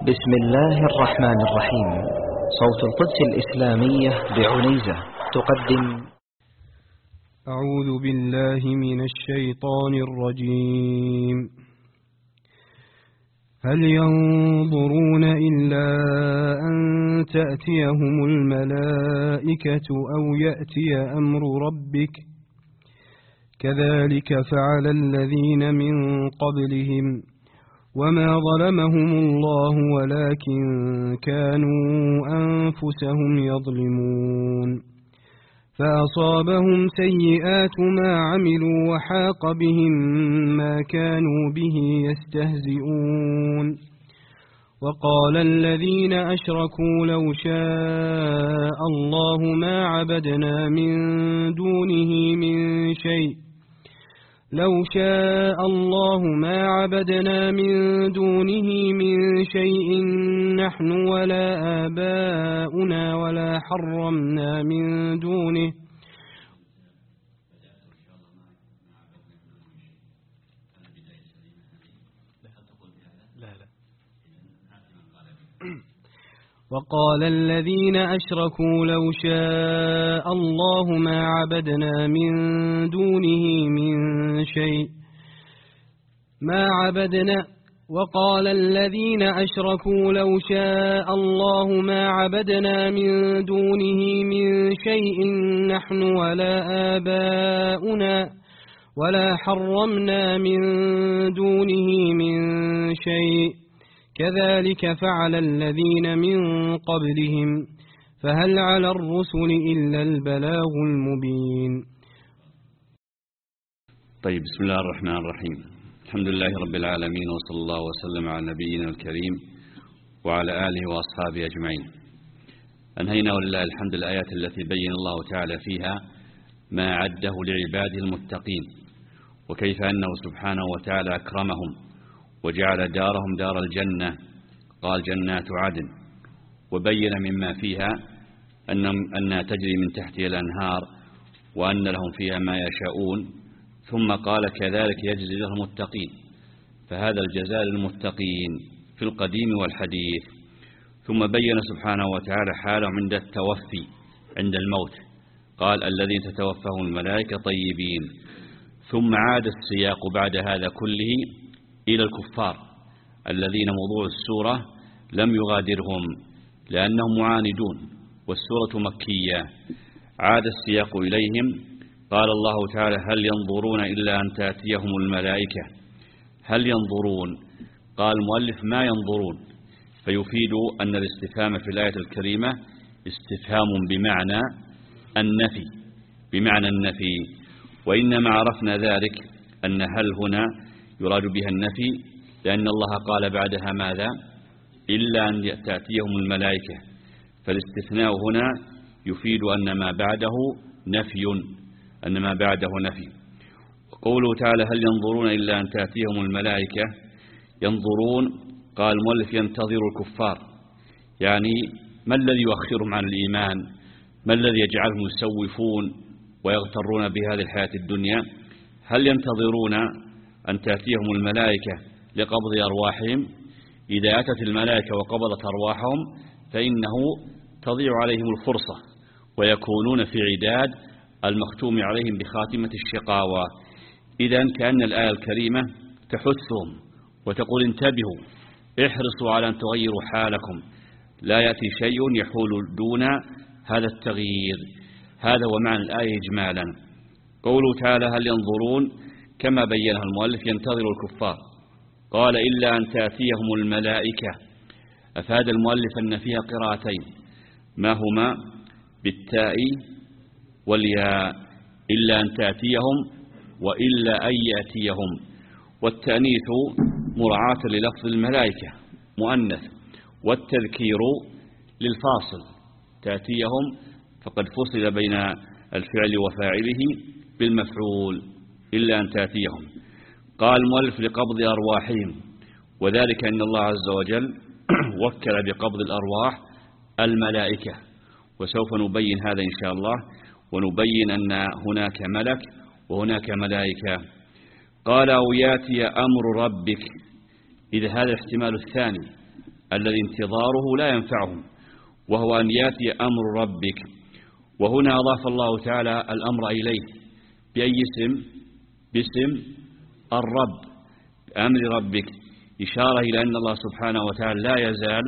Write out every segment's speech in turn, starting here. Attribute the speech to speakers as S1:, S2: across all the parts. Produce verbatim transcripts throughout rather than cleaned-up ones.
S1: بسم الله الرحمن الرحيم. صوت القدس الإسلامية بعنيزة تقدم.
S2: أعوذ بالله من الشيطان الرجيم. هل ينظرون إلا أن تأتيهم الملائكة أو يأتي أمر ربك كذلك فعل الذين من قبلهم وما ظلمهم الله ولكن كانوا أنفسهم يظلمون فأصابهم سيئات ما عملوا وحاق بهم ما كانوا به يستهزئون. وقال الذين أشركوا لو شاء الله ما عبدنا من دونه من شيء لو شاء الله ما عبدنا من دونه من شيء نحن ولا آباؤنا ولا حرمنا من دونه وقال الذين أشركوا لو شاء الله ما عبدنا من دونه من شيء ما عبدنا وقال الذين أشركوا لو شاء الله ما عبدنا من دونه من شيء نحن ولا آباؤنا ولا حرمنا من دونه من شيء كذلك فعل الذين من قبلهم فهل على الرسل إلا البلاغ المبين.
S3: طيب، بسم الله الرحمن الرحيم. الحمد لله رب العالمين، وصلى الله وسلم على نبينا الكريم وعلى آله وأصحابه أجمعين. أنهينا ولله الحمد الآيات التي بين الله تعالى فيها ما عده لعباده المتقين، وكيف أنه سبحانه وتعالى أكرمهم وجعل دارهم دار الجنة، قال جنات عدن، وبين مما فيها أنها تجري من تحتها الأنهار وأن لهم فيها ما يشاءون، ثم قال كذلك يجزي المتقين، فهذا الجزاء للمتقين في القديم والحديث. ثم بين سبحانه وتعالى حالهم عند التوفي عند الموت، قال الذين تتوفاهم الملائكة طيبين. ثم عاد السياق بعد هذا كله إلى الكفار الذين موضوع السورة لم يغادرهم لأنهم معاندون، والسورة مكية. عاد السياق إليهم، قال الله تعالى هل ينظرون إلا أن تأتيهم الملائكة. هل ينظرون؟ قال المؤلف ما ينظرون، فيفيد أن الاستفهام في الآية الكريمة استفهام بمعنى النفي بمعنى النفي وإنما عرفنا ذلك أن هل هنا يراد بها النفي، لأن الله قال بعدها ماذا؟ إلا أن تأتيهم الملائكة، فالاستثناء هنا يفيد أن ما بعده نفي أن ما بعده نفي. قوله تعالى هل ينظرون إلا أن تأتيهم الملائكة، ينظرون قال المؤلف ينتظر الكفار، يعني ما الذي يؤخرهم عن الإيمان؟ ما الذي يجعلهم يسوفون ويغترون بهذه الحياة الدنيا؟ هل ينتظرون أن تأتيهم الملائكة لقبض أرواحهم؟ إذا أتت الملائكة وقبضت أرواحهم فإنه تضيع عليهم الفرصة ويكونون في عداد المختوم عليهم بخاتمة الشقاوة. إذن كأن الآية الكريمة تحثهم وتقول انتبهوا، احرصوا على أن تغيروا حالكم، لا يأتي شيء يحول دون هذا التغيير. هذا هو معنى الآية إجمالا. قوله تعالى هل ينظرون كما بينها المؤلف ينتظر الكفار، قال إلا أن تأتيهم الملائكة، أفاد المؤلف أن فيها قراءتين، ما هما؟ بالتاء والياء، إلا أن تأتيهم وإلا أن يأتيهم، والتأنيث مراعاة للفظ الملائكة مؤنث، والتذكير للفاصل تأتيهم فقد فصل بين الفعل وفاعله بالمفعول إلا أن تأتيهم. قال المؤلف لقبض أرواحهم، وذلك أن الله عز وجل وكل بقبض الأرواح الملائكة، وسوف نبين هذا إن شاء الله، ونبين أن هناك ملك وهناك ملائكة. قال أو ياتي أمر ربك، إذا هذا الاحتمال الثاني الذي انتظاره لا ينفعهم، وهو أن يأتي أمر ربك. وهنا أضاف الله تعالى الأمر إليه بأي اسم؟ باسم الرب، أمر ربك، إشارة إلى أن الله سبحانه وتعالى لا يزال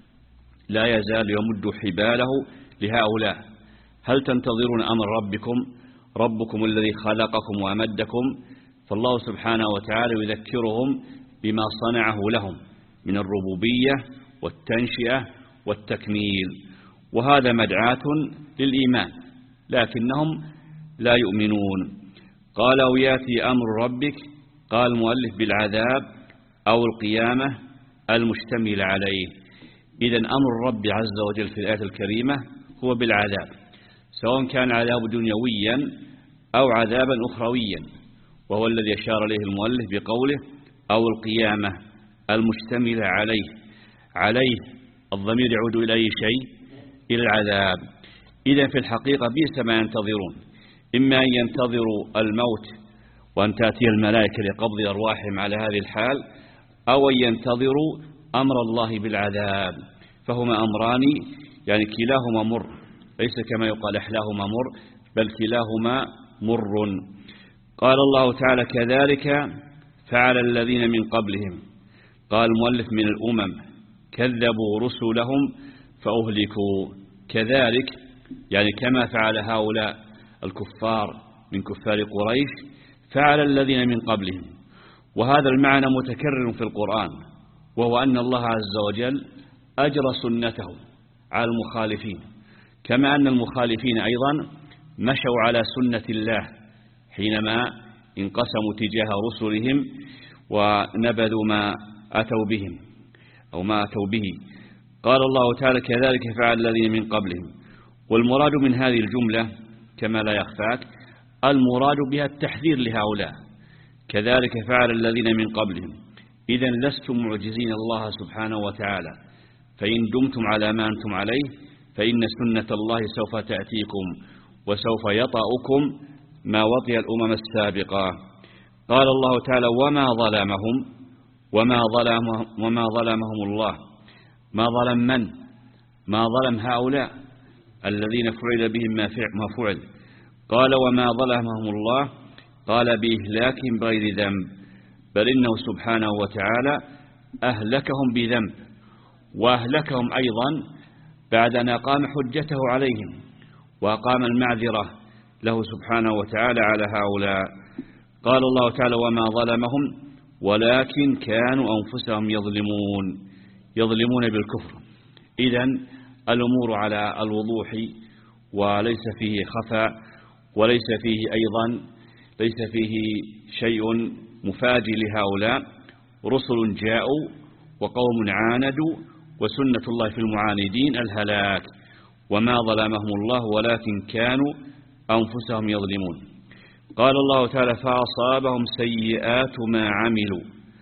S3: لا يزال يمد حباله لهؤلاء. هل تنتظرون أمر ربكم؟ ربكم الذي خلقكم وأمدكم. فالله سبحانه وتعالى يذكرهم بما صنعه لهم من الربوبية والتنشئة والتكميل، وهذا مدعاة للإيمان، لكنهم لا يؤمنون. قال أو يأتي أمر ربك، قال المؤلف بالعذاب أو القيامة المشتمل عليه. إذن أمر الرب عز وجل في الآية الكريمة هو بالعذاب، سواء كان عذاب دنيويا أو عذابا أخرويا، وهو الذي أشار إليه المؤلف بقوله أو القيامة المشتمل عليه. عليه الضمير يعود إلى أي شيء؟ إلى العذاب. إذن في الحقيقة بئس ما ينتظرون، إما أن ينتظروا الموت وأن تأتي الملائكة لقبض أرواحهم على هذه الحال، أو أن ينتظروا أمر الله بالعذاب. فهما أمران يعني كلاهما مر، ليس كما يقال إحلاهما مر، بل كلاهما مر. قال الله تعالى كذلك فعل الذين من قبلهم. قال المؤلف من الأمم كذبوا رسلهم فأهلكوا. كذلك يعني كما فعل هؤلاء الكفار من كفار قريش فعل الذين من قبلهم. وهذا المعنى متكرر في القرآن، وهو أن الله عز وجل أجرى سنته على المخالفين، كما أن المخالفين أيضا مشوا على سنة الله حينما انقسموا تجاه رسلهم ونبذوا ما أتوا بهم أو ما أتوا به. قال الله تعالى كذلك فعل الذين من قبلهم. والمراد من هذه الجملة كما لا يخفاك المراد بها التحذير لهؤلاء، كذلك فعل الذين من قبلهم. إذن لستم معجزين الله سبحانه وتعالى، فإن دمتم على ما أنتم عليه فإن سنة الله سوف تأتيكم وسوف يطأكم ما وطئ الأمم السابقة. قال الله تعالى وما ظلمهم وما ظلمهم, وما ظلمهم الله. ما ظلم من؟ ما ظلم هؤلاء الذين فعل بهم ما فعل. قال وما ظلمهم الله، قال بإهلاكهم بغير ذنب، بل إنه سبحانه وتعالى أهلكهم بذنب، وأهلكهم أيضا بعد أن أقام حجته عليهم وأقام المعذرة له سبحانه وتعالى على هؤلاء. قال الله تعالى وما ظلمهم ولكن كانوا أنفسهم يظلمون، يظلمون بالكفر. إذن الأمور على الوضوح وليس فيه خفاء، وليس فيه أيضا ليس فيه شيء مفاجئ لهؤلاء. رسل جاءوا وقوم عاندوا، وسنة الله في المعاندين الهلاك. وما ظلمهم الله ولكن كانوا أنفسهم يظلمون. قال الله تعالى فأصابهم سيئات ما عملوا.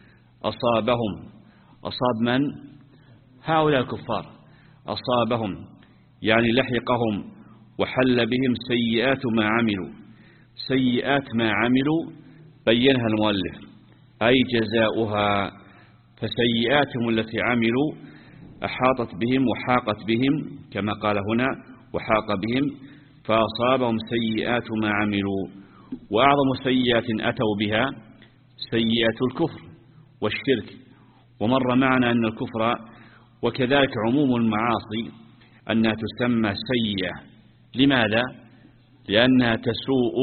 S3: أصابهم، أصاب من؟ هؤلاء الكفار. أصابهم يعني لحقهم وحل بهم سيئات ما عملوا. سيئات ما عملوا بينها المؤلف أي جزاؤها، فسيئاتهم التي عملوا أحاطت بهم وحاقت بهم كما قال هنا وحاق بهم. فأصابهم سيئات ما عملوا. وأعظم سيئات أتوا بها سيئات الكفر والشرك. ومر معنا أن الكفر وكذلك عموم المعاصي أنها تسمى سيئة. لماذا؟ لأنها تسوء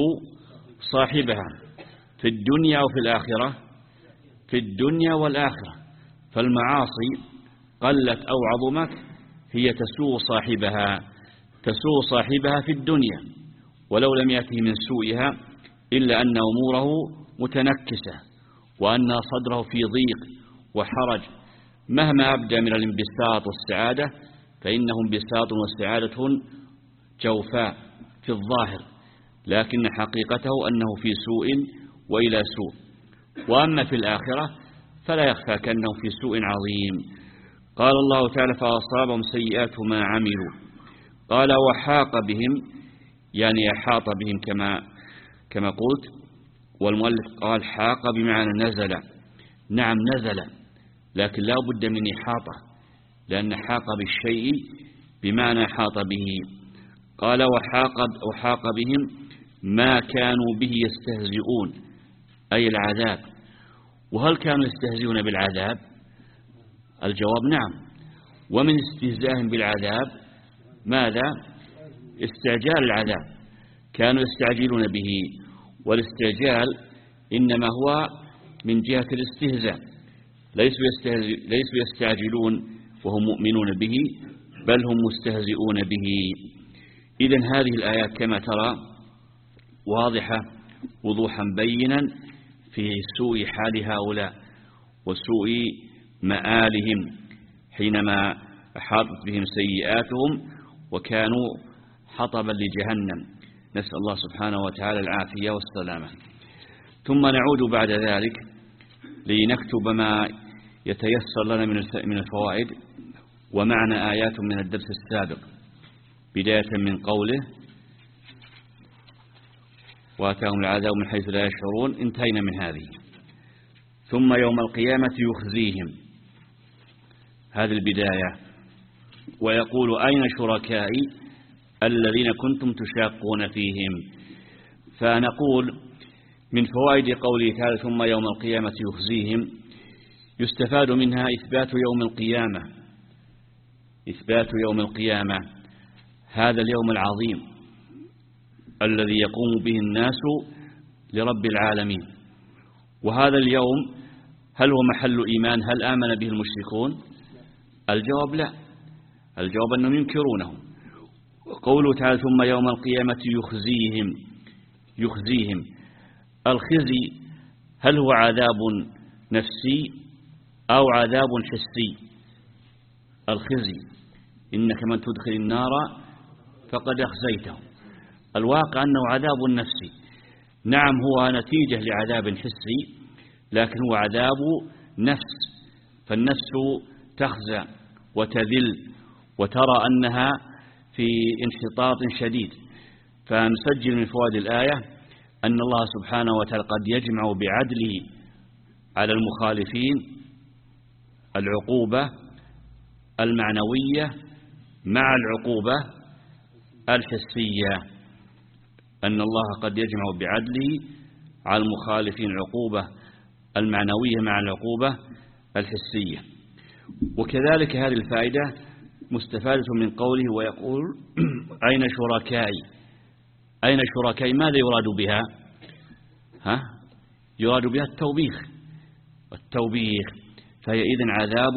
S3: صاحبها في الدنيا وفي الآخرة، في الدنيا والآخرة. فالمعاصي قلت أو عظمت هي تسوء صاحبها، تسوء صاحبها في الدنيا ولو لم يأته من سوءها إلا أن أموره متنكسة وأن صدره في ضيق وحرج. مهما أبدى من الانبساط والسعادة فإنه انبساط وسعادة جوفاء في الظاهر، لكن حقيقته أنه في سوء وإلى سوء. وأما في الآخرة فلا يخفى كأنه في سوء عظيم. قال الله تعالى فأصابهم سيئات ما عملوا. قال وحاق بهم يعني أحاط بهم كما كما قلت. والمؤلف قال حاق بمعنى نزل. نعم نزل، لكن لا بد من إحاطة، لأن حاق بالشيء بمعنى حاط به. قال وحاق, وحاق بهم ما كانوا به يستهزئون أي العذاب. وهل كانوا يستهزئون بالعذاب؟ الجواب نعم. ومن استهزائهم بالعذاب ماذا؟ استعجال العذاب، كانوا يستعجلون به، والاستعجال إنما هو من جهة الاستهزاء، ليسوا يستعجلون وهم مؤمنون به، بل هم مستهزئون به. إذن هذه الآيات كما ترى واضحة وضوحا بينا في سوء حال هؤلاء وسوء مآلهم حينما أحاطت بهم سيئاتهم وكانوا حطبا لجهنم، نسأل الله سبحانه وتعالى العافية والسلامة. ثم نعود بعد ذلك لنكتب ما يتيسر لنا من الفوائد ومعنى آيات من الدرس السابق، بداية من قوله وآتاهم العذاب من حيث لا يشعرون، انتهينا من هذه. ثم يوم القيامة يخزيهم، هذه البداية، ويقول أين شركائي الذين كنتم تشاقون فيهم. فنقول من فوائد قوله تعالى ثم يوم القيامة يخزيهم يستفاد منها إثبات يوم القيامة، إثبات يوم القيامة، هذا اليوم العظيم الذي يقوم به الناس لرب العالمين. وهذا اليوم هل هو محل إيمان؟ هل آمن به المشركون؟ الجواب لا، الجواب أنهم ينكرونه. قوله تعالى ثم يوم القيامة يخزيهم، يخزيهم، الخزي هل هو عذاب نفسي أو عذاب حسي؟ الخزي إنك من تدخل النار فقد أخزيته، الواقع أنه عذاب نفسي، نعم هو نتيجة لعذاب حسي لكن هو عذاب نفس، فالنفس تخزى وتذل وترى أنها في انحطاط شديد. فنسجل من فوائد الآية أن الله سبحانه وتعالى قد يجمع بعدله على المخالفين العقوبة المعنوية مع العقوبة الحسية، أن الله قد يجمع بعدله على المخالفين العقوبة المعنوية مع العقوبة الحسية. وكذلك هذه الفائدة مستفادة من قوله ويقول أين شركائي، أين شركائي، ماذا يراد بها؟ ها؟ يراد بها التوبيخ، التوبيخ، فهي إذن عذاب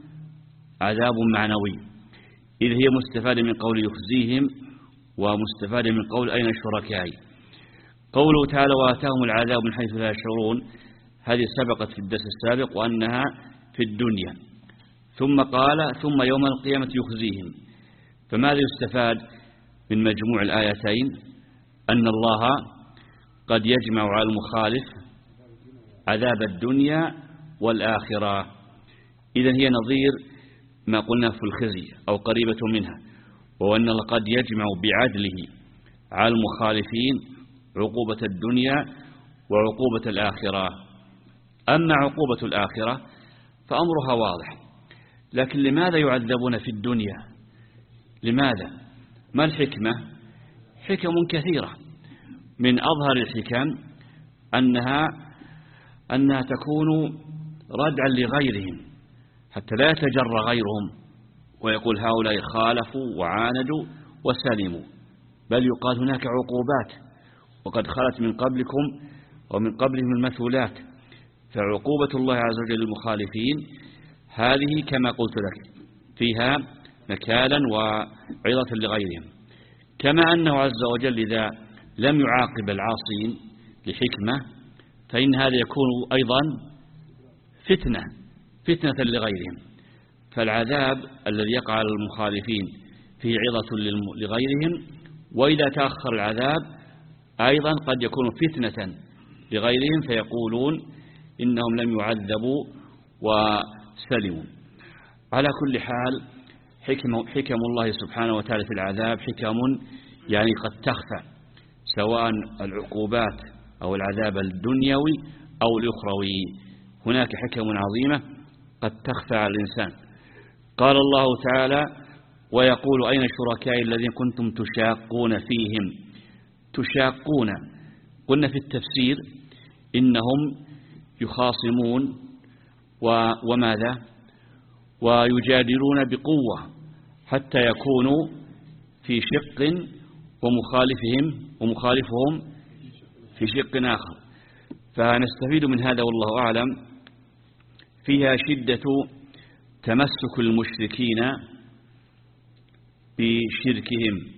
S3: عذاب معنوي، إذ هي مستفادة من قول يخزيهم ومستفادة من قول أين شركائي. قوله تعالى وآتاهم العذاب من حيث لا يشعرون، هذه سبقت في الدرس السابق وأنها في الدنيا. ثم قال ثم يوم القيامة يخزيهم، فماذا يستفاد من مجموع الآيتين؟ أن الله قد يجمع على المخالف عذاب الدنيا والآخرة، إذن هي نظير ما قلنا في الخزي أو قريبة منها، وأن الله قد يجمع بعدله على المخالفين عقوبة الدنيا وعقوبة الآخرة. أما عقوبة الآخرة فأمرها واضح، لكن لماذا يعذبون في الدنيا؟ لماذا؟ ما الحكمة؟ حكم كثيرة، من أظهر الحكم أنها أنها تكون ردعا لغيرهم حتى لا يتجرى غيرهم ويقول هؤلاء خالفوا وعاندوا وسلموا، بل يقال هناك عقوبات وقد خلت من قبلكم ومن قبلهم المثولات، فعقوبة الله عز وجل للمخالفين هذه كما قلت لك فيها نكالا وعظة لغيرهم، كما أنه عز وجل إذا لم يعاقب العاصين لحكمة فإن هذا يكون أيضا فتنة فتنة لغيرهم، فالعذاب الذي يقع على المخالفين فيه عظة لغيرهم، وإذا تأخر العذاب أيضا قد يكون فتنة لغيرهم فيقولون إنهم لم يعذبوا وسلموا. على كل حال حكم, حكم الله سبحانه وتعالى في العذاب حكم يعني قد تخفى، سواء العقوبات أو العذاب الدنيوي أو الأخروي، هناك حكم عظيمة قد تخفى على الإنسان، قال الله تعالى: ويقول أين شركائي الذين كنتم تشاقون فيهم. تشاقون قلنا في التفسير إنهم يخاصمون وماذا ويجادلون بقوة حتى يكونوا في شق ومخالفهم ومخالفهم في شق آخر. فنستفيد من هذا والله أعلم فيها شدة تمسك المشركين بشركهم،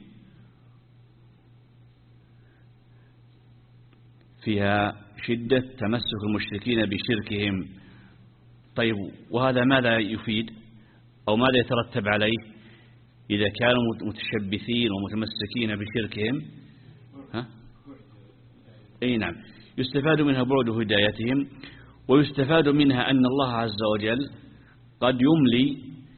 S3: فيها شدة تمسك المشركين بشركهم. طيب، وهذا ماذا يفيد أو ماذا يترتب عليه إذا كانوا متشبثين ومتمسكين بشركهم؟ ها؟ أي نعم، يستفاد منها بعد هدايتهم، ويستفاد منها أن الله عز وجل قد يملي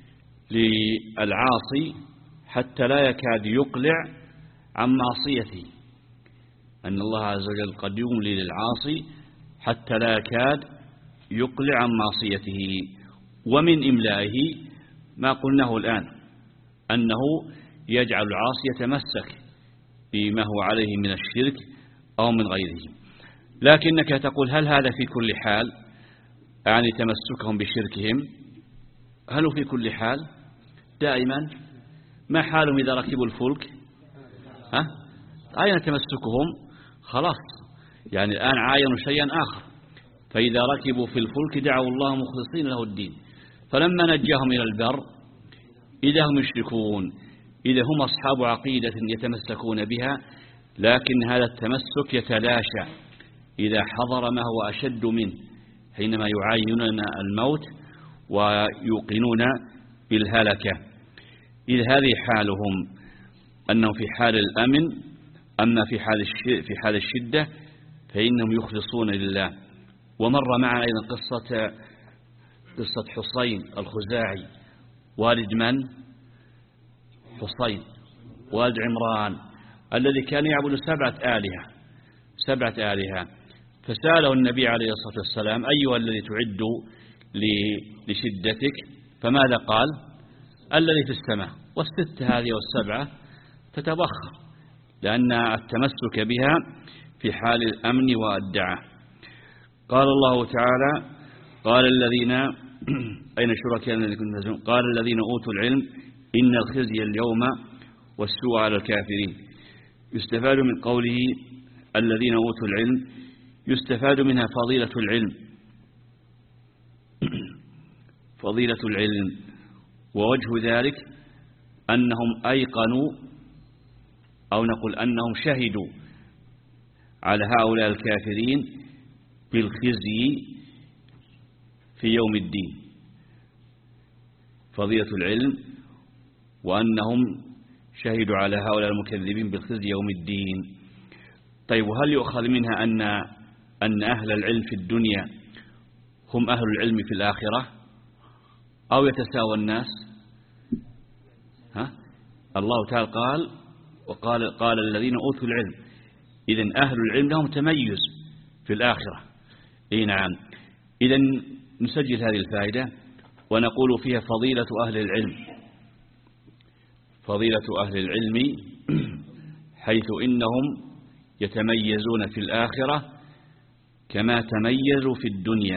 S3: للعاصي حتى لا يكاد يقلع عن معصيته. أن الله عز وجل قد يملي للعاصي حتى لا يكاد يقلع عن معصيته. ومن إملائه ما قلناه الآن، أنه يجعل العاصي يتمسك بما هو عليه من الشرك أو من غيره. لكنك تقول: هل هذا في كل حال؟ يعني تمسكهم بشركهم، هل في كل حال دائما؟ ما حالهم إذا ركبوا الفلك؟ ها؟ أين تمسكهم؟ خلاص، يعني الآن عاينوا شيئا آخر. فإذا ركبوا في الفلك دعوا الله مخلصين له الدين، فلما نجاهم إلى البر إذا هم يشركون، إذا هم أصحاب عقيدة يتمسكون بها، لكن هذا التمسك يتلاشى إذا حضر ما هو أشد منه، حينما يعاينون الموت ويوقنون بالهلكة. إذ هذه حالهم أنهم في حال الأمن، أما في حال في حال الشدة فإنهم يخلصون لله. ومر معنا أيضا قصة قصة حصين الخزاعي، والد من؟ حصين والد عمران، الذي كان يعبد سبعة آلهة سبعة آلهة فسأله النبي عليه الصلاة والسلام: أيها الذي تعد لشدتك؟ فماذا قال؟ الذي في السماء. والستة هذه والسبعة تتبخر، لأن التمسك بها في حال الأمن والدعاء. قال الله تعالى: قال الذين أين شركاء الذين كنتم تزعمون؟ قال الذين أوتوا العلم إن الخزي اليوم والسوء على الكافرين. يستفاد من قوله الذين أوتوا العلم، يستفاد منها فضيلة العلم فضيلة العلم ووجه ذلك أنهم أيقنوا أو نقول أنهم شهدوا على هؤلاء الكافرين بالخزي في يوم الدين. فضيلة العلم وأنهم شهدوا على هؤلاء المكذبين بالخزي يوم الدين. طيب، وهل يؤخذ منها أن أن أهل العلم في الدنيا هم أهل العلم في الآخرة، أو يتساوى الناس؟ ها؟ الله تعالى قال وقال قال الذين أوتوا العلم، إذن أهل العلم لهم تميز في الآخرة. إيه نعم. إذن نسجل هذه الفائدة ونقول فيها فضيلة أهل العلم فضيلة أهل العلم حيث إنهم يتميزون في الآخرة كما تميزوا في الدنيا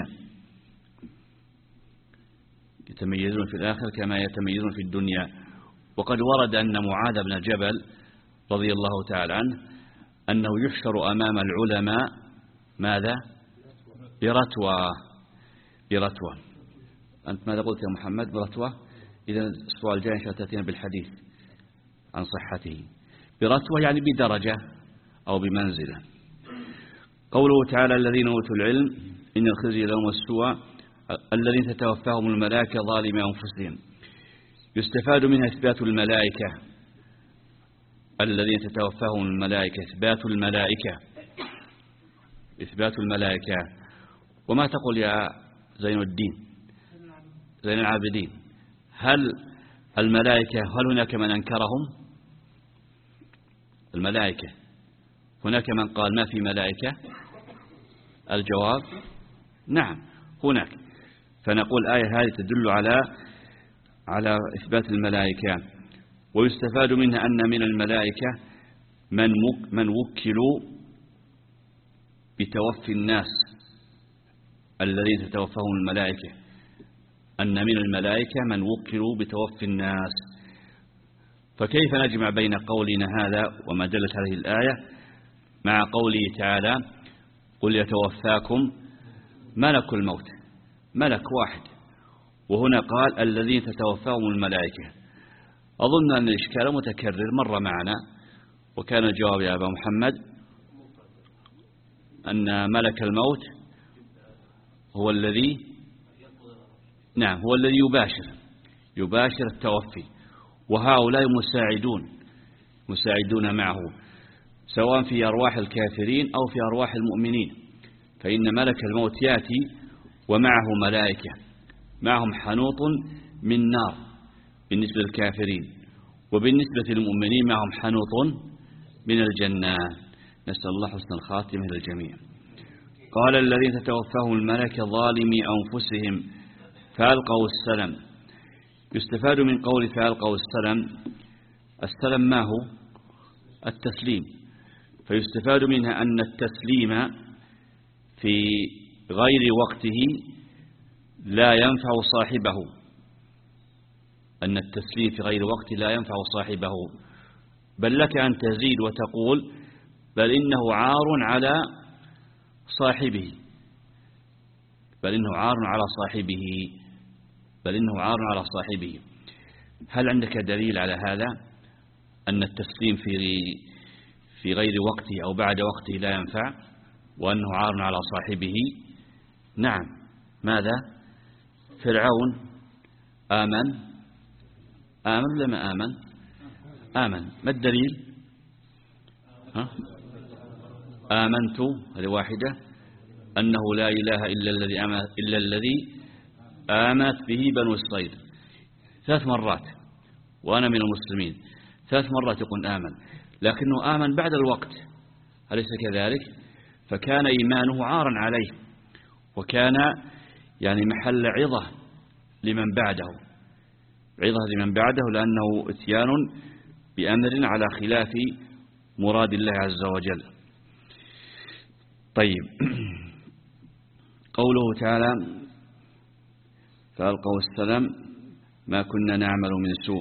S3: يتميزون في الآخرة كما يتميزون في الدنيا. وقد ورد أن معاذ بن جبل رضي الله تعالى عنه أنه يحشر أمام العلماء ماذا؟ برتوة برتوة أنت ماذا قلت يا محمد؟ برتوة. إذا الأسبوع الجاي إن شاء الله تأتينا بالحديث عن صحته. برتوة يعني بدرجة أو بمنزلة. قوله تعالى الذين أوتوا العلم إن الخزي لهم والسوء الذين تتوفاهم الملائكة ظالمي أنفسهم. يستفاد منها إثبات الملائكة الذين تتوفاهم الملائكة إثبات الملائكة إثبات الملائكة. وما تقول يا زين الدين زين العابدين؟ هل الملائكة هل هناك من أنكرهم؟ الملائكة هناك من قال ما في ملائكة؟ الجواب نعم هناك. فنقول آية هذه تدل على على إثبات الملائكة. ويستفاد منها أن من الملائكة من من وكلوا بتوفي الناس الذين تتوفاهم الملائكة، أن من الملائكة من وكلوا بتوفي الناس. فكيف نجمع بين قولنا هذا وما دلت عليه الآية مع قوله تعالى قل يتوفاكم ملك الموت، ملك واحد، وهنا قال الذين تتوفاهم الملائكة. أظن أن الإشكال متكرر مر معنا، وكان الجواب يا أبا محمد أن ملك الموت هو الذي نعم هو الذي يباشر يباشر التوفي، وهؤلاء مساعدون مساعدون معه سواء في أرواح الكافرين أو في أرواح المؤمنين. فإن ملك الموت يأتي ومعه ملائكة، معهم حنوط من نار بالنسبة للكافرين، وبالنسبة للمؤمنين معهم حنوط من الجنة. نسأل الله حسن الخاتمة للجميع. قال الذين تتوفاهم الملائكة ظالمي أنفسهم فألقوا السلم. يستفاد من قول فألقوا السلم، السلم ما هو؟ التسليم. فيستفاد منها أن التسليم في غير وقته لا ينفع صاحبه، أن التسليم في غير وقته لا ينفع صاحبه، بل لك أن تزيد وتقول بل إنه عار على صاحبه بل إنه عار على صاحبه بل إنه عار على صاحبه. هل عندك دليل على هذا أن التسليم في في غير وقته أو بعد وقته لا ينفع وأنه عار على صاحبه؟ نعم. ماذا؟ فرعون آمن آمن ولا ما آمن؟ آمن. ما الدليل؟ ها؟ آمنت هذه واحدة، أنه لا إله إلا الذي آمنت إلا الذي آمنت به بنو إسرائيل ثلاث مرات، وأنا من المسلمين. ثلاث مرات يقول آمن، لكنه آمن بعد الوقت، أليس كذلك؟ فكان إيمانه عارا عليه، وكان يعني محل عظة لمن بعده عظة لمن بعده لأنه إتيان بأمر على خلاف مراد الله عز وجل. طيب، قوله تعالى فألقوا السلم ما كنا نعمل من سوء.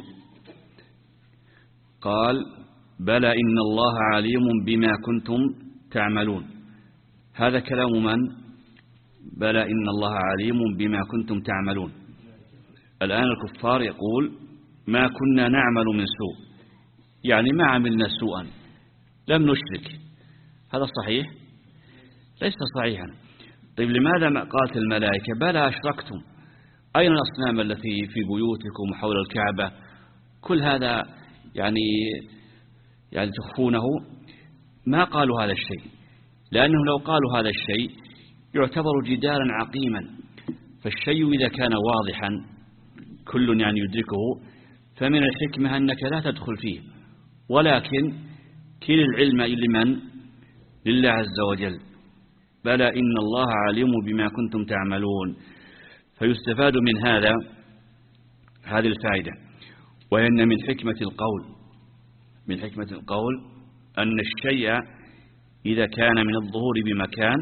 S3: قال بلى إن الله عليم بما كنتم تعملون. هذا كلام من؟ بلى إن الله عليم بما كنتم تعملون. الآن الكفار يقول ما كنا نعمل من سوء، يعني ما عملنا سوءا، لم نشرك. هذا صحيح؟ ليس صحيحا. طيب لماذا ما قالت الملائكة بلى أشركتم؟ أين الأصنام التي في بيوتكم وحول الكعبة؟ كل هذا يعني يعني تخفونه. ما قالوا هذا الشيء، لأنه لو قالوا هذا الشيء يعتبر جدالا عقيما. فالشيء إذا كان واضحا كل يعني يدركه فمن الحكمة أنك لا تدخل فيه، ولكن كل العلم لمن؟ لله عز وجل. بلى إن الله عليم بما كنتم تعملون. فيستفاد من هذا هذه الفائدة، وهي أن من حكمة القول من حكمة القول أن الشيء إذا كان من الظهور بمكان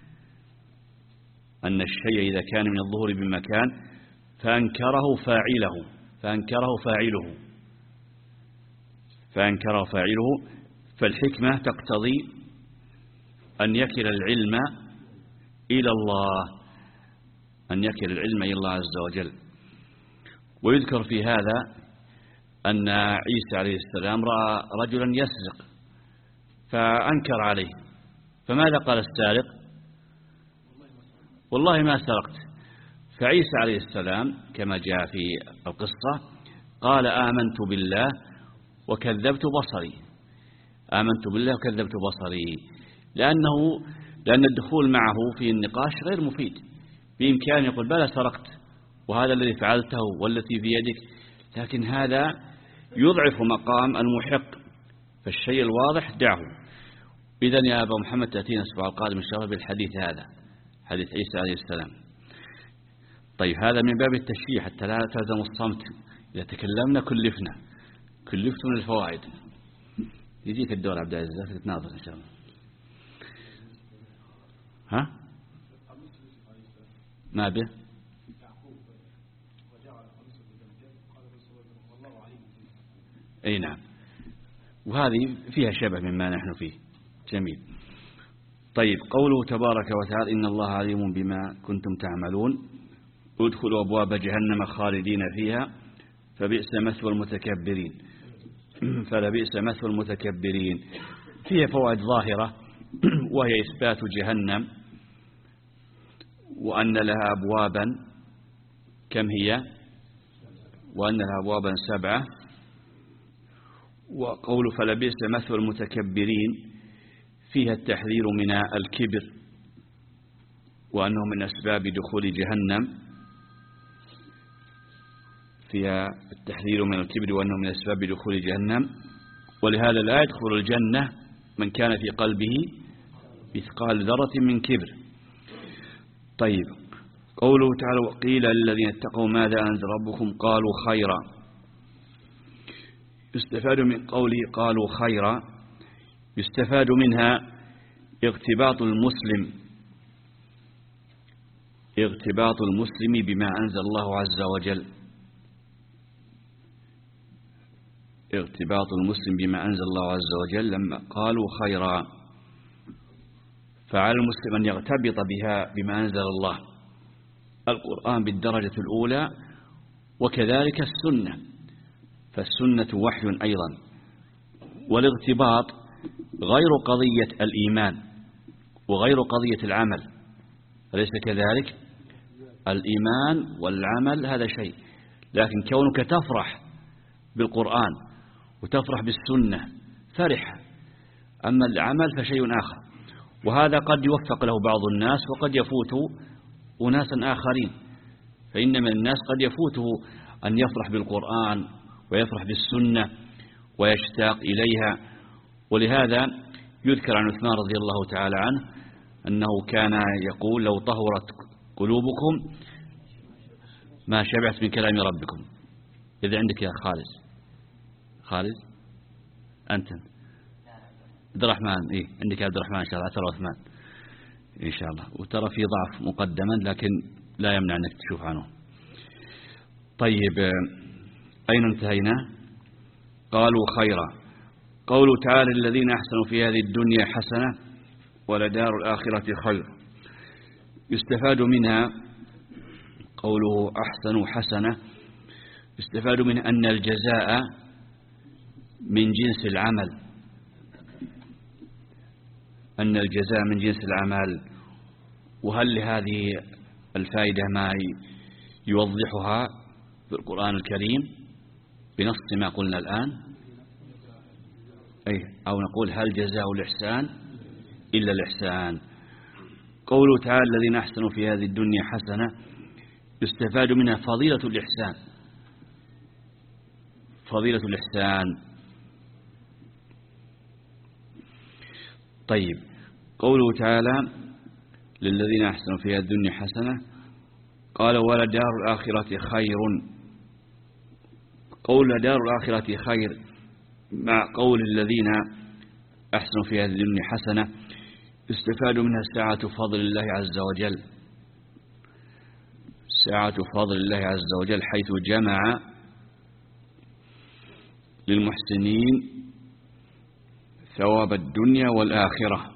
S3: أن الشيء إذا كان من الظهور بمكان فأنكره فاعله فأنكره فاعله فأنكره فاعله فالحكمة تقتضي أن يكل العلم إلى الله أن يكل العلم إلى الله عز وجل. ويذكر في هذا أن عيسى عليه السلام رأى رجلا يسرق فأنكر عليه، فماذا قال السارق؟ والله ما سرقت. فعيسى عليه السلام كما جاء في القصة قال آمنت بالله وكذبت بصري آمنت بالله وكذبت بصري لأنه لأن الدخول معه في النقاش غير مفيد. بإمكانه يقول بلى سرقت وهذا الذي فعلته والتي في يدك، لكن هذا يضعف مقام المحق. فالشيء الواضح دعه. إذن يا أبا محمد تأتينا الأسبوع القادم إن شاء الله بالحديث هذا، حديث عيسى عليه السلام. طيب، هذا من باب التشريع حتى لا تلزم الصمت إذا تكلمنا كلفنا كلفتنا الفوائد. يجيك الدور عبد العزيز تتناظر إن شاء الله. ها ما به أي نعم، وهذه فيها شبه مما نحن فيه. جميل. طيب قوله تبارك وتعالى إن الله عليم بما كنتم تعملون ادخلوا أبواب جهنم خالدين فيها فبئس مثوى المتكبرين فلبئس مثوى المتكبرين. فيها فوائد ظاهرة وهي إثبات جهنم وأن لها أبوابا كم هي وأن لها أبوابا سبعة. وقول فلبئس مثوى المتكبرين فيها التحذير من الكبر وأنه من أسباب دخول جهنم. فيها التحذير من الكبر وأنه من أسباب دخول جهنم. ولهذا لا يدخل الجنة من كان في قلبه مثقال ذرة من كبر. طيب قوله تعالى وقيل للذين اتقوا ماذا أنزل ربكم قالوا خيرا. يستفاد من قوله قالوا خيرا يستفاد منها اغتباط المسلم اغتباط المسلم بما أنزل الله عز وجل ارتباط المسلم بما أنزل الله عز وجل لما قالوا خيرا. فعلى المسلم أن يغتبط بها بما أنزل الله القرآن بالدرجة الأولى وكذلك السنة، فالسنة وحي أيضا. والاغتباط غير قضية الإيمان وغير قضية العمل، أليس كذلك؟ الإيمان والعمل هذا شيء، لكن كونك تفرح بالقرآن وتفرح بالسنة فرح، أما العمل فشيء آخر. وهذا قد يوفق له بعض الناس وقد يفوت أناسا آخرين. فإن من الناس قد يفوته أن يفرح بالقرآن ويفرح بالسنة ويشتاق إليها. ولهذا يذكر عن عثمان رضي الله تعالى عنه أنه كان يقول لو طهرت قلوبكم ما شبعت من كلام ربكم. إذا عندك يا خالد خالد أنت عبد الرحمن إيه عندك يا عبد الرحمن إن شاء الله ترى عثمان إن شاء الله، وترى في ضعف مقدما لكن لا يمنع أنك تشوف عنه. طيب أين انتهينا؟ قالوا خيرا. قولوا تعالى الذين أحسنوا في هذه الدنيا حسنة ولدار الآخرة خير. يستفاد منها قوله أحسنوا حسنة يستفاد منها أن الجزاء من جنس العمل أن الجزاء من جنس العمل. وهل لهذه الفائدة ما يوضحها في القرآن الكريم بنص ما قلنا الآن؟ أي أو نقول هل جزاء الإحسان إلا الإحسان. قوله تعالى الذين أحسنوا في هذه الدنيا حسنة يستفاد منها فضيلة الإحسان فضيلة الإحسان. طيب قوله تعالى للذين أحسنوا في هذه الدنيا حسنة قال ولدار الآخرة خير. قول دار الآخرة خير مع قول الذين أحسنوا في هذه الدنيا حسنة يستفاد منها سعة فضل الله عز وجل سعة فضل الله عز وجل حيث جمع للمحسنين ثواب الدنيا والآخرة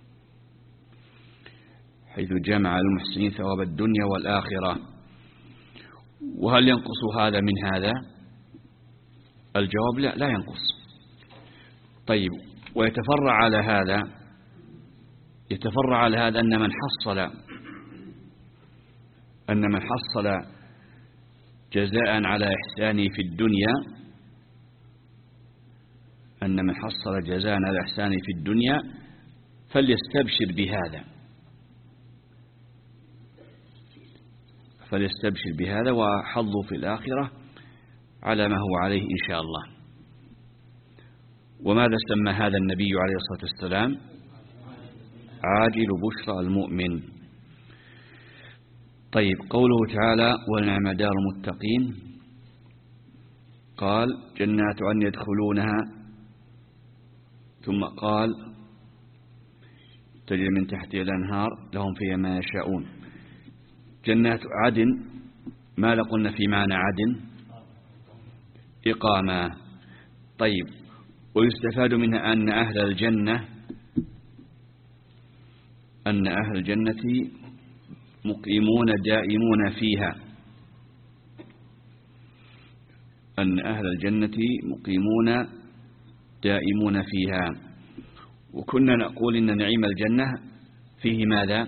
S3: حيث جمع للمحسنين ثواب الدنيا والآخرة. وهل ينقص هذا من هذا؟ الجواب لا لا ينقص. طيب ويتفرع على هذا يتفرع على هذا أن من حصل أن من حصل جزاء على إحسانه في الدنيا أن من حصل جزاء على إحسانه في الدنيا فليستبشر بهذا فليستبشر بهذا وحظه في الآخرة على ما هو عليه إن شاء الله. وماذا سمى هذا النبي عليه الصلاة والسلام؟ عاجل بشرى المؤمن. طيب قوله تعالى ونعم دار المتقين قال جنات عدن يدخلونها، ثم قال تجري من تحتها الأنهار لهم فيها ما يشاءون. جنات عدن ما قلنا في معنى عدن؟ إقامة. طيب، ويستفاد منها أن أهل الجنة أن أهل الجنة مقيمون دائمون فيها، أن أهل الجنة مقيمون دائمون فيها. وكنا نقول إن نعيم الجنة فيه ماذا؟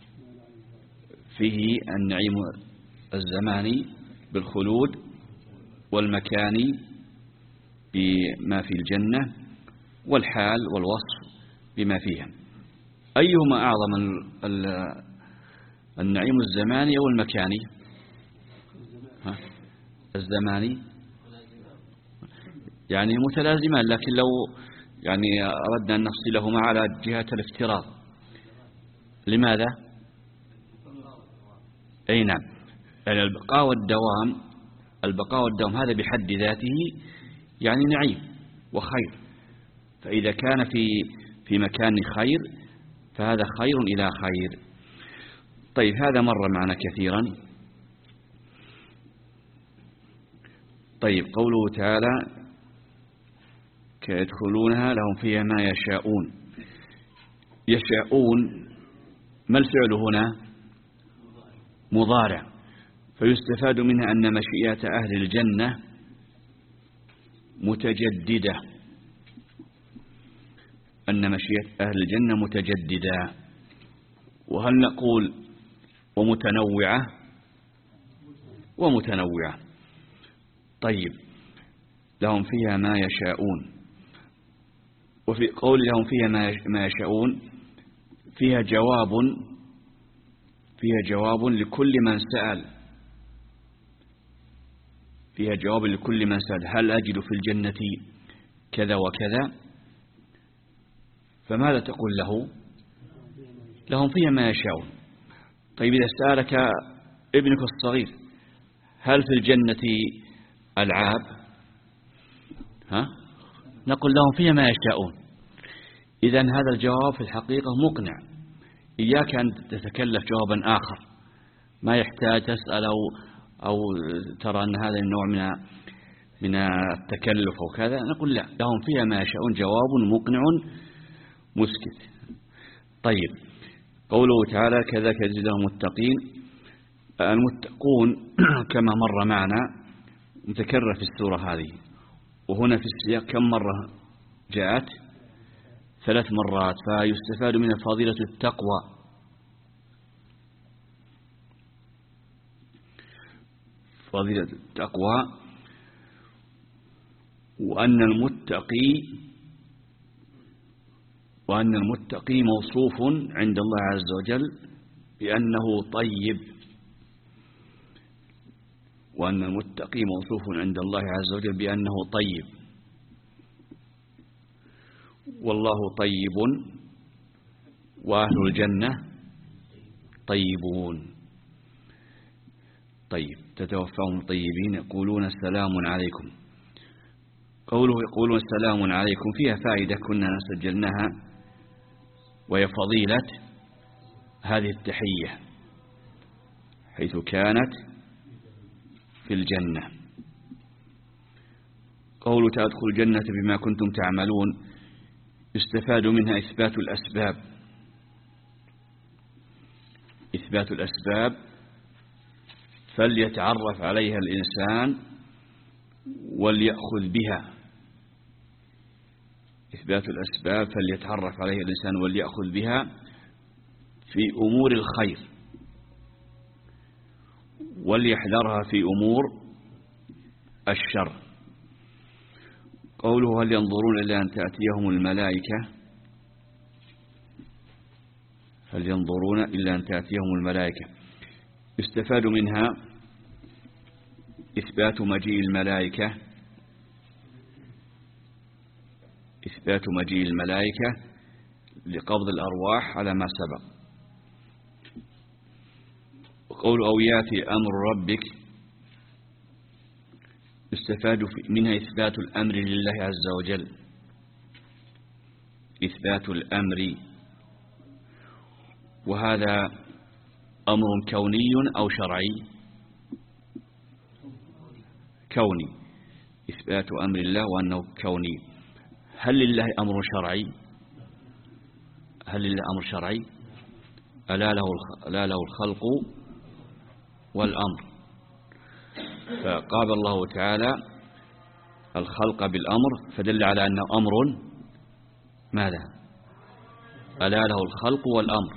S3: فيه النعيم الزماني بالخلود، والمكاني بما في الجنة، والحال والوصف بما فيها. أيهما أعظم النعيم الزماني أو المكاني؟ ها؟ الزماني يعني متلازمان، لكن لو يعني أردنا أن نفصلهما على جهة الافتراض، لماذا؟ أي نعم، يعني البقاء والدوام، البقاء والدوام هذا بحد ذاته يعني نعيم وخير، فإذا كان في في مكان خير فهذا خير إلى خير. طيب، هذا مر معنا كثيرا. طيب، قوله تعالى كيدخلونها لهم فيها ما يشاءون. يشاءون ما الفعل هنا؟ مضارع، فيستفاد منها أن مشيئة أهل الجنة متجددة، أن مشيئة أهل الجنة متجددة. وهل نقول ومتنوعة؟ ومتنوعة. طيب، لهم فيها ما يشاءون. وفي قول لهم فيها ما يشاءون فيها جواب فيها جواب لكل من سأل فيها جواب لكل من سأل هل أجد في الجنة كذا وكذا؟ فماذا تقول له؟ لهم فيها ما يشاءون. طيب، إذا سألك ابنك الصغير هل في الجنة ألعاب؟ ها؟ نقول لهم فيها ما يشاءون. إذن هذا الجواب في الحقيقة مقنع. إياك أن تتكلف جوابا آخر ما يحتاج تسأل أو, أو ترى أن هذا النوع من من التكلف وكذا. نقول لا، لهم فيها ما يشاءون جواب مقنع مسكت. طيب، قوله تعالى كذلك يجزي المتقين. المتقون كما مر معنا متكرر في السورة هذه، وهنا في السياق كم مرة جاءت؟ ثلاث مرات، فيستفاد منها فضيلة التقوى. فضيلة التقوى، وأن المتقي وأن المتقي موصوف عند الله عز وجل بأنه طيب وأن المتقي موصوف عند الله عز وجل بأنه طيب. والله طيب وأهل الجنة طيبون. طيب، تتوفاهم طيبين يقولون سلام عليكم. قوله يقولون سلام عليكم فيها فائدة كنا سجلناها، وهي فضيلة هذه التحية حيث كانت في الجنة. قوله تدخل الجنة بما كنتم تعملون يستفاد منها إثبات الأسباب إثبات الأسباب فليتعرف عليها الإنسان وليأخذ بها. إثبات الأسباب فليتعرف عليها الإنسان وليأخذ بها في أمور الخير، وليحذرها في أمور الشر. قوله هل ينظرون إلا أن تأتيهم الملائكة هل ينظرون إلا أن تأتيهم الملائكة يستفاد منها إثبات مجيء الملائكة إثبات مجيء الملائكة لقبض الأرواح على ما سبق. وقول أو ياتي أمر ربك يستفاد منها إثبات الأمر لله عز وجل، إثبات الأمر، وهذا أمر كوني أو شرعي؟ كوني، إثبات أمر الله وأنه كوني. هل لله أمر شرعي؟ هل لله أمر شرعي؟ ألا له ألا له الخلق والأمر، فقابل الله تعالى الخلق بالأمر فدل على أنه أمر ماذا؟ ألا له الخلق والأمر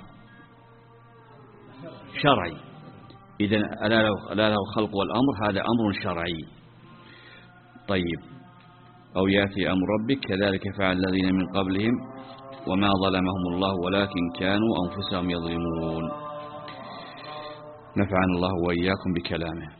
S3: شرعي. إذن ألا له, ألا له الخلق والأمر هذا أمر شرعي. طيب، أو يأتي أمر ربك كذلك فعل الذين من قبلهم وما ظلمهم الله ولكن كانوا أنفسهم يظلمون. نفعنا الله وإياكم بكلامه.